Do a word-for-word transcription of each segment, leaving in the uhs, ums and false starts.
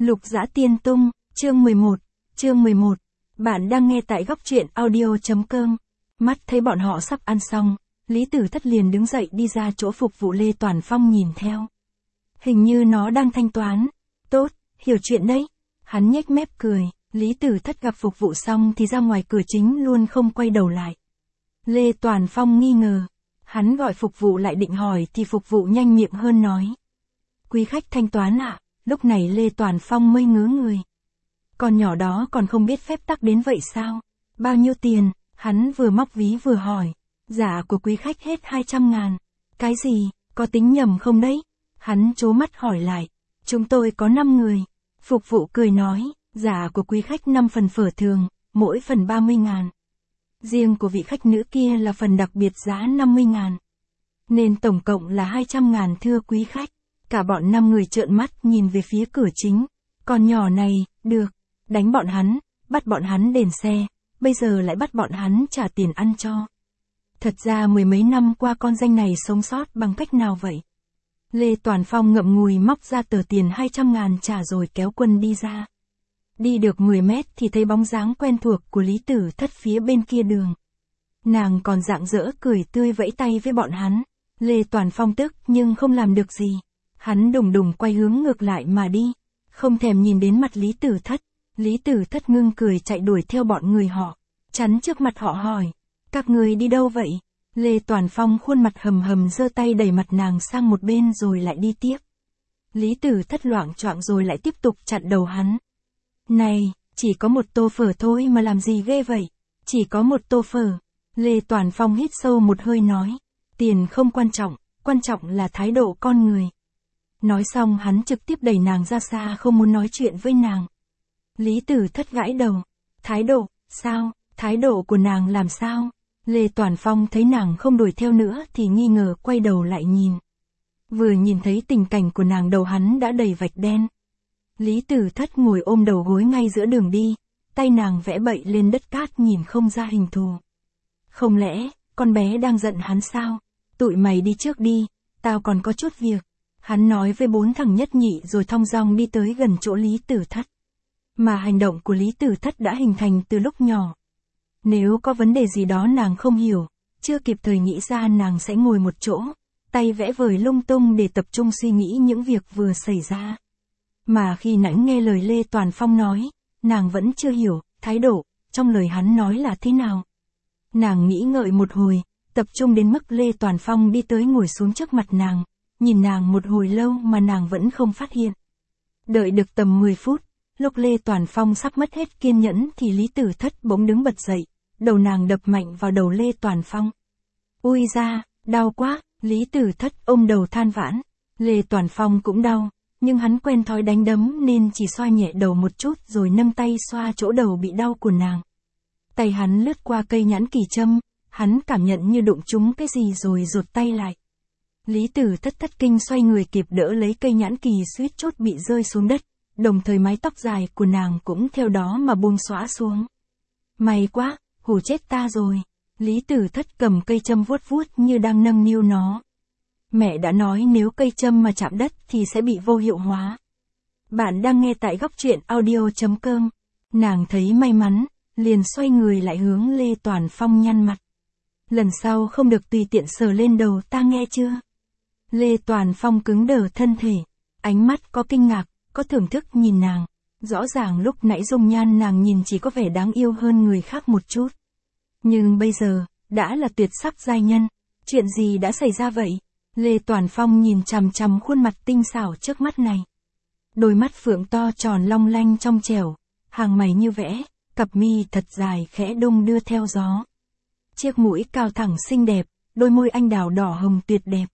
Lục Dã Tiên Tung, chương mười một, chương mười một. Bạn đang nghe tại góc truyện audio.com. Mắt thấy bọn họ sắp ăn xong, Lý Tử Thất liền đứng dậy đi ra chỗ phục vụ Lê Toàn Phong nhìn theo. Hình như nó đang thanh toán. Tốt, hiểu chuyện đấy. Hắn nhếch mép cười, Lý Tử Thất gặp phục vụ xong thì ra ngoài cửa chính luôn không quay đầu lại. Lê Toàn Phong nghi ngờ. Hắn gọi phục vụ lại định hỏi thì phục vụ nhanh miệng hơn nói. Quý khách thanh toán ạ. À? Lúc này Lê Toàn Phong mới ngớ người. Con nhỏ đó còn không biết phép tắc đến vậy sao? Bao nhiêu tiền? Hắn vừa móc ví vừa hỏi. Giả của quý khách hết hai trăm ngàn. Cái gì? Có tính nhầm không đấy? Hắn trố mắt hỏi lại. Chúng tôi có năm người. Phục vụ cười nói. Giả của quý khách năm phần phở thường, mỗi phần ba mươi ngàn. Riêng của vị khách nữ kia là phần đặc biệt giá năm mươi ngàn. Nên tổng cộng là hai trăm ngàn thưa quý khách. Cả bọn năm người trợn mắt nhìn về phía cửa chính. Con nhỏ này, được. Đánh bọn hắn, bắt bọn hắn đền xe, bây giờ lại bắt bọn hắn trả tiền ăn cho. Thật ra mười mấy năm qua con danh này sống sót bằng cách nào vậy? Lê Toàn Phong ngậm ngùi móc ra tờ tiền hai trăm ngàn trả rồi kéo quân đi ra. Đi được mười mét thì thấy bóng dáng quen thuộc của Lý Tử Thất phía bên kia đường. Nàng còn rạng rỡ cười tươi vẫy tay với bọn hắn. Lê Toàn Phong tức nhưng không làm được gì. Hắn đùng đùng quay hướng ngược lại mà đi. Không thèm nhìn đến mặt Lý Tử Thất. Lý Tử Thất ngưng cười chạy đuổi theo bọn người họ. Chắn trước mặt họ hỏi. Các người đi đâu vậy? Lê Toàn Phong khuôn mặt hầm hầm giơ tay đẩy mặt nàng sang một bên rồi lại đi tiếp. Lý Tử Thất loạng choạng rồi lại tiếp tục chặn đầu hắn. Này, chỉ có một tô phở thôi mà làm gì ghê vậy? Chỉ có một tô phở. Lê Toàn Phong hít sâu một hơi nói. Tiền không quan trọng, quan trọng là thái độ con người. Nói xong hắn trực tiếp đẩy nàng ra xa không muốn nói chuyện với nàng. Lý Tử Thất gãi đầu. Thái độ, sao? Thái độ của nàng làm sao? Lê Toàn Phong thấy nàng không đuổi theo nữa thì nghi ngờ quay đầu lại nhìn. Vừa nhìn thấy tình cảnh của nàng đầu hắn đã đầy vạch đen. Lý Tử Thất ngồi ôm đầu gối ngay giữa đường đi, tay nàng vẽ bậy lên đất cát nhìn không ra hình thù. Không lẽ, con bé đang giận hắn sao? Tụi mày đi trước đi, tao còn có chút việc. Hắn nói với bốn thằng nhất nhị rồi thong dong đi tới gần chỗ Lý Tử Thất. Mà hành động của Lý Tử Thất đã hình thành từ lúc nhỏ. Nếu có vấn đề gì đó nàng không hiểu, chưa kịp thời nghĩ ra nàng sẽ ngồi một chỗ, tay vẽ vời lung tung để tập trung suy nghĩ những việc vừa xảy ra. Mà khi nãy nghe lời Lê Toàn Phong nói, nàng vẫn chưa hiểu, thái độ, trong lời hắn nói là thế nào. Nàng nghĩ ngợi một hồi, tập trung đến mức Lê Toàn Phong đi tới ngồi xuống trước mặt nàng, nhìn nàng một hồi lâu mà nàng vẫn không phát hiện. Đợi được tầm mười phút, lúc Lê Toàn Phong sắp mất hết kiên nhẫn thì Lý Tử Thất bỗng đứng bật dậy, đầu nàng đập mạnh vào đầu Lê Toàn Phong. Ui da, đau quá, Lý Tử Thất ôm đầu than vãn. Lê Toàn Phong cũng đau, nhưng hắn quen thói đánh đấm nên chỉ xoa nhẹ đầu một chút rồi nâng tay xoa chỗ đầu bị đau của nàng. Tay hắn lướt qua cây nhãn kỳ châm, hắn cảm nhận như đụng trúng cái gì rồi rụt tay lại. Lý Tử Thất thất kinh xoay người kịp đỡ lấy cây nhãn kỳ suýt chốt bị rơi xuống đất, đồng thời mái tóc dài của nàng cũng theo đó mà buông xõa xuống. May quá, hù chết ta rồi. Lý Tử Thất cầm cây châm vuốt vuốt như đang nâng niu nó. Mẹ đã nói nếu cây châm mà chạm đất thì sẽ bị vô hiệu hóa. Bạn đang nghe tại góc truyện audio.com. Nàng thấy may mắn, liền xoay người lại hướng Lê Toàn Phong nhăn mặt. Lần sau không được tùy tiện sờ lên đầu ta nghe chưa? Lê Toàn Phong cứng đờ thân thể, ánh mắt có kinh ngạc, có thưởng thức nhìn nàng. Rõ ràng lúc nãy dung nhan nàng nhìn chỉ có vẻ đáng yêu hơn người khác một chút. Nhưng bây giờ, đã là tuyệt sắc giai nhân. Chuyện gì đã xảy ra vậy? Lê Toàn Phong nhìn chằm chằm khuôn mặt tinh xảo trước mắt này. Đôi mắt phượng to tròn long lanh trong trẻo, hàng mày như vẽ, cặp mi thật dài khẽ đung đưa theo gió. Chiếc mũi cao thẳng xinh đẹp, đôi môi anh đào đỏ hồng tuyệt đẹp.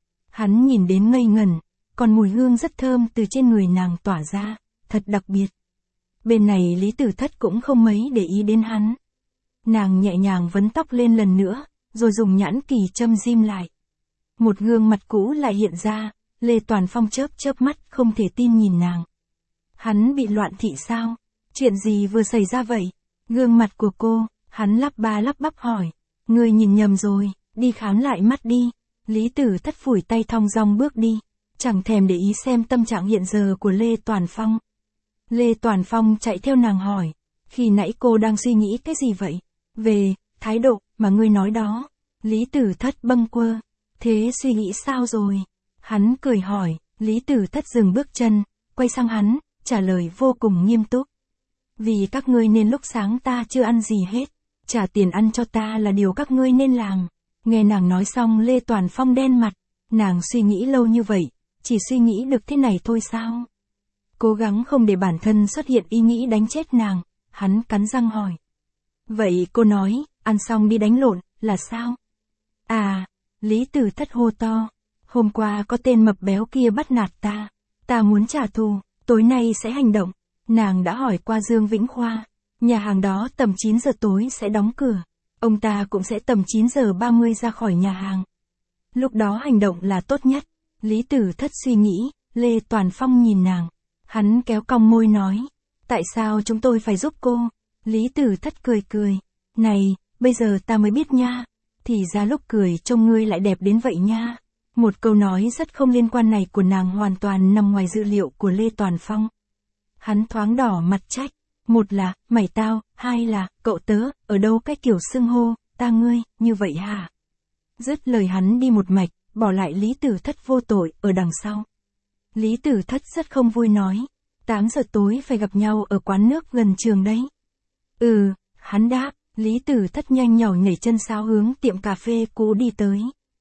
Hắn nhìn đến ngây ngẩn, còn mùi hương rất thơm từ trên người nàng tỏa ra, thật đặc biệt. Bên này Lý Tử Thất cũng không mấy để ý đến hắn. Nàng nhẹ nhàng vấn tóc lên lần nữa, rồi dùng nhãn kỳ châm rim lại. Một gương mặt cũ lại hiện ra, Lê Toàn Phong chớp chớp mắt không thể tin nhìn nàng. Hắn bị loạn thị sao? Chuyện gì vừa xảy ra vậy? Gương mặt của cô, hắn lắp ba lắp bắp hỏi. Người nhìn nhầm rồi, đi khám lại mắt đi. Lý Tử Thất phủi tay thong dong bước đi, chẳng thèm để ý xem tâm trạng hiện giờ của Lê Toàn Phong. Lê Toàn Phong chạy theo nàng hỏi. Khi nãy cô đang suy nghĩ cái gì vậy? Về, thái độ, mà ngươi nói đó. Lý Tử Thất bâng quơ. Thế suy nghĩ sao rồi? Hắn cười hỏi, Lý Tử Thất dừng bước chân, quay sang hắn, trả lời vô cùng nghiêm túc. Vì các ngươi nên lúc sáng ta chưa ăn gì hết. Trả tiền ăn cho ta là điều các ngươi nên làm. Nghe nàng nói xong Lê Toàn Phong đen mặt. Nàng suy nghĩ lâu như vậy, chỉ suy nghĩ được thế này thôi sao? Cố gắng không để bản thân xuất hiện ý nghĩ đánh chết nàng, hắn cắn răng hỏi. Vậy cô nói, ăn xong đi đánh lộn, là sao? À, Lý Tử Thất hô to. Hôm qua có tên mập béo kia bắt nạt ta. Ta muốn trả thù, tối nay sẽ hành động. Nàng đã hỏi qua Dương Vĩnh Khoa. Nhà hàng đó tầm chín giờ tối sẽ đóng cửa. Ông ta cũng sẽ tầm chín giờ ba mươi ra khỏi nhà hàng. Lúc đó hành động là tốt nhất. Lý Tử Thất suy nghĩ, Lê Toàn Phong nhìn nàng. Hắn kéo cong môi nói. Tại sao chúng tôi phải giúp cô? Lý Tử Thất cười cười. Này, bây giờ ta mới biết nha. Thì ra lúc cười trông ngươi lại đẹp đến vậy nha. Một câu nói rất không liên quan này của nàng hoàn toàn nằm ngoài dự liệu của Lê Toàn Phong. Hắn thoáng đỏ mặt trách. Một là, mày tao, hai là, cậu tớ, ở đâu cái kiểu xưng hô, ta ngươi, như vậy hả? Dứt lời hắn đi một mạch, bỏ lại Lý Tử Thất vô tội, ở đằng sau. Lý Tử Thất rất không vui nói. tám giờ tối phải gặp nhau ở quán nước gần trường đấy. Ừ, hắn đáp, Lý Tử Thất nhanh nhỏ nhảy chân sáo hướng tiệm cà phê cũ đi tới.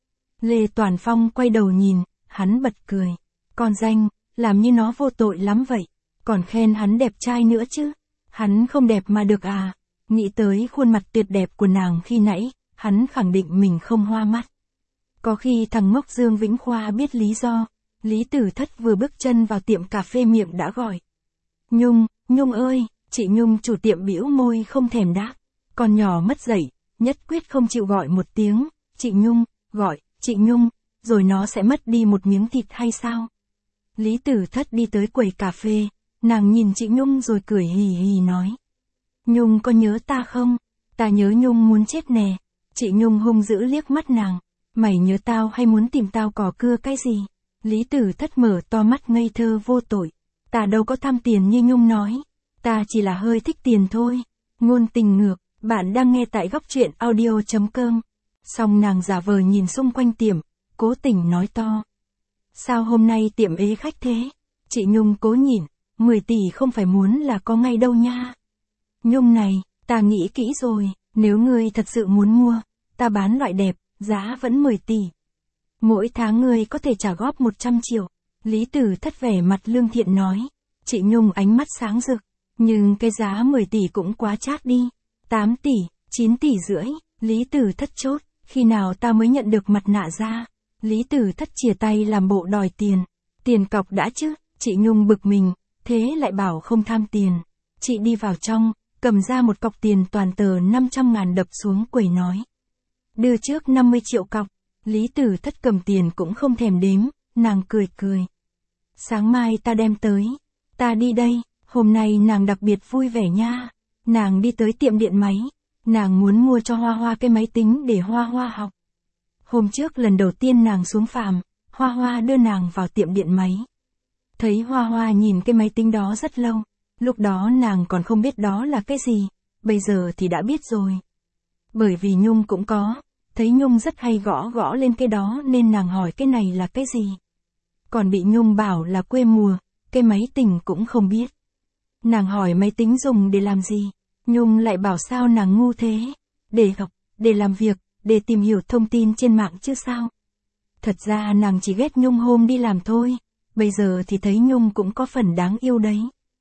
Lê Toàn Phong quay đầu nhìn, hắn bật cười. Con danh, làm như nó vô tội lắm vậy. Còn khen hắn đẹp trai nữa chứ. Hắn không đẹp mà được à. Nghĩ tới khuôn mặt tuyệt đẹp của nàng khi nãy, hắn khẳng định mình không hoa mắt. Có khi thằng ngốc Dương Vĩnh Khoa biết lý do. Lý Tử Thất vừa bước chân vào tiệm cà phê miệng đã gọi. Nhung, Nhung ơi, chị Nhung chủ tiệm bĩu môi không thèm đáp. Con nhỏ mất dạy, nhất quyết không chịu gọi một tiếng. Chị Nhung, gọi, chị Nhung, rồi nó sẽ mất đi một miếng thịt hay sao? Lý Tử Thất đi tới quầy cà phê, nàng nhìn chị Nhung rồi cười hì hì nói. Nhung có nhớ ta không? Ta nhớ Nhung muốn chết nè. Chị Nhung hung dữ liếc mắt nàng. Mày nhớ tao hay muốn tìm tao cò cưa cái gì? Lý Tử Thất mở to mắt ngây thơ vô tội. Ta đâu có tham tiền như Nhung nói. Ta chỉ là hơi thích tiền thôi. Ngôn tình ngược, bạn đang nghe tại góc truyện audio chấm com. Xong nàng giả vờ nhìn xung quanh tiệm, cố tình nói to. Sao hôm nay tiệm ế khách thế? Chị Nhung cố nhìn, mười tỷ không phải muốn là có ngay đâu nha. Nhung này, ta nghĩ kỹ rồi, nếu ngươi thật sự muốn mua, ta bán loại đẹp, giá vẫn mười tỷ. Mỗi tháng ngươi có thể trả góp một trăm triệu. Lý Tử Thất vẻ mặt lương thiện nói. Chị Nhung ánh mắt sáng rực. Nhưng cái giá mười tỷ cũng quá chát đi. tám tỷ, chín tỷ rưỡi. Lý Tử Thất chốt. Khi nào ta mới nhận được mặt nạ ra? Lý Tử Thất chìa tay làm bộ đòi tiền. Tiền cọc đã chứ. Chị Nhung bực mình. Thế lại bảo không tham tiền. Chị đi vào trong, cầm ra một cọc tiền toàn tờ năm trăm ngàn đập xuống quầy nói. Đưa trước năm mươi triệu cọc. Lý Tử Thất cầm tiền cũng không thèm đếm, nàng cười cười. Sáng mai ta đem tới. Ta đi đây, hôm nay nàng đặc biệt vui vẻ nha. Nàng đi tới tiệm điện máy. Nàng muốn mua cho Hoa Hoa cái máy tính để Hoa Hoa học. Hôm trước lần đầu tiên nàng xuống phàm, Hoa Hoa đưa nàng vào tiệm điện máy. Thấy Hoa Hoa nhìn cái máy tính đó rất lâu. Lúc đó nàng còn không biết đó là cái gì. Bây giờ thì đã biết rồi. Bởi vì Nhung cũng có. Thấy Nhung rất hay gõ gõ lên cái đó nên nàng hỏi cái này là cái gì. Còn bị Nhung bảo là quê mùa, cái máy tính cũng không biết. Nàng hỏi máy tính dùng để làm gì. Nhung lại bảo sao nàng ngu thế. Để học, để làm việc, để tìm hiểu thông tin trên mạng chứ sao. Thật ra nàng chỉ ghét Nhung hôm đi làm thôi. Bây giờ thì thấy Nhung cũng có phần đáng yêu đấy.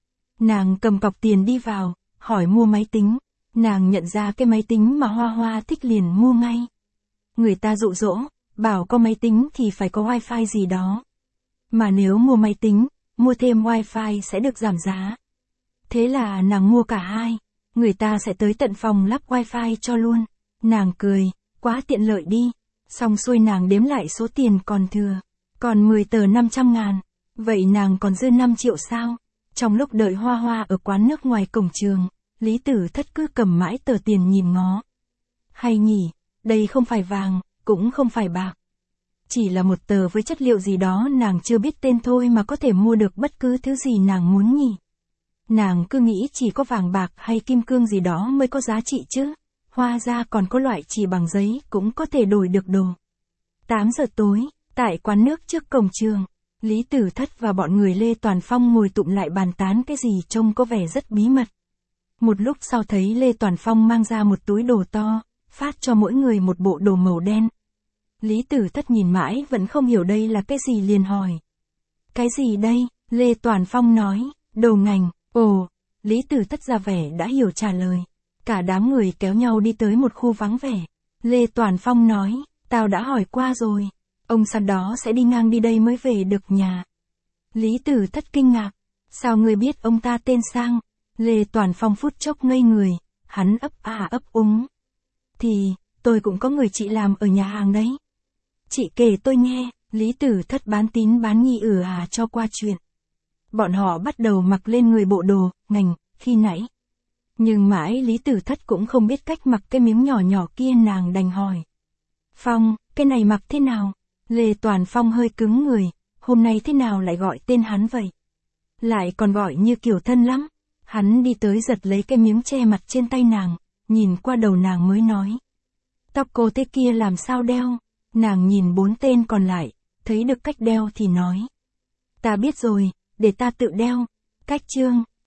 Nàng cầm cọc tiền đi vào, hỏi mua máy tính. Nàng nhận ra cái máy tính mà Hoa Hoa thích liền mua ngay. Người ta dụ dỗ, bảo có máy tính thì phải có wifi gì đó. Mà nếu mua máy tính, mua thêm wifi sẽ được giảm giá. Thế là nàng mua cả hai. Người ta sẽ tới tận phòng lắp wifi cho luôn. Nàng cười, quá tiện lợi đi. Xong xuôi nàng đếm lại số tiền còn thừa. Còn mười tờ năm trăm ngàn. Vậy nàng còn dư năm triệu sao? Trong lúc đợi Hoa Hoa ở quán nước ngoài cổng trường, Lý Tử Thất cứ cầm mãi tờ tiền nhìn ngó. Hay nhỉ, đây không phải vàng, cũng không phải bạc. Chỉ là một tờ với chất liệu gì đó nàng chưa biết tên thôi mà có thể mua được bất cứ thứ gì nàng muốn nhỉ. Nàng cứ nghĩ chỉ có vàng bạc hay kim cương gì đó mới có giá trị chứ. Hóa ra còn có loại chỉ bằng giấy cũng có thể đổi được đồ. tám giờ tối, tại quán nước trước cổng trường, Lý Tử Thất và bọn người Lê Toàn Phong ngồi tụm lại bàn tán cái gì trông có vẻ rất bí mật. Một lúc sau thấy Lê Toàn Phong mang ra một túi đồ to, phát cho mỗi người một bộ đồ màu đen. Lý Tử Thất nhìn mãi vẫn không hiểu đây là cái gì liền hỏi. Cái gì đây? Lê Toàn Phong nói, đồ ngành. Ồ, Lý Tử Thất ra vẻ đã hiểu trả lời. Cả đám người kéo nhau đi tới một khu vắng vẻ. Lê Toàn Phong nói, tao đã hỏi qua rồi. Ông sau đó sẽ đi ngang đi đây mới về được nhà. Lý Tử Thất kinh ngạc. Sao ngươi biết ông ta tên Sang? Lê Toàn Phong phút chốc ngây người. Hắn ấp à ấp úng. Thì, tôi cũng có người chị làm ở nhà hàng đấy. Chị kể tôi nghe. Lý Tử Thất bán tín bán nghi ử à cho qua chuyện. Bọn họ bắt đầu mặc lên người bộ đồ, ngành, khi nãy. Nhưng mãi Lý Tử Thất cũng không biết cách mặc cái miếng nhỏ nhỏ kia, nàng đành hỏi. Phong, cái này mặc thế nào? Lê Toàn Phong hơi cứng người, hôm nay thế nào lại gọi tên hắn vậy? Lại còn gọi như kiểu thân lắm. Hắn đi tới giật lấy cái miếng che mặt trên tay nàng, nhìn qua đầu nàng mới nói. Tóc cô thế kia làm sao đeo? Nàng nhìn bốn tên còn lại, thấy được cách đeo thì nói. Ta biết rồi, để ta tự đeo. Cách chương.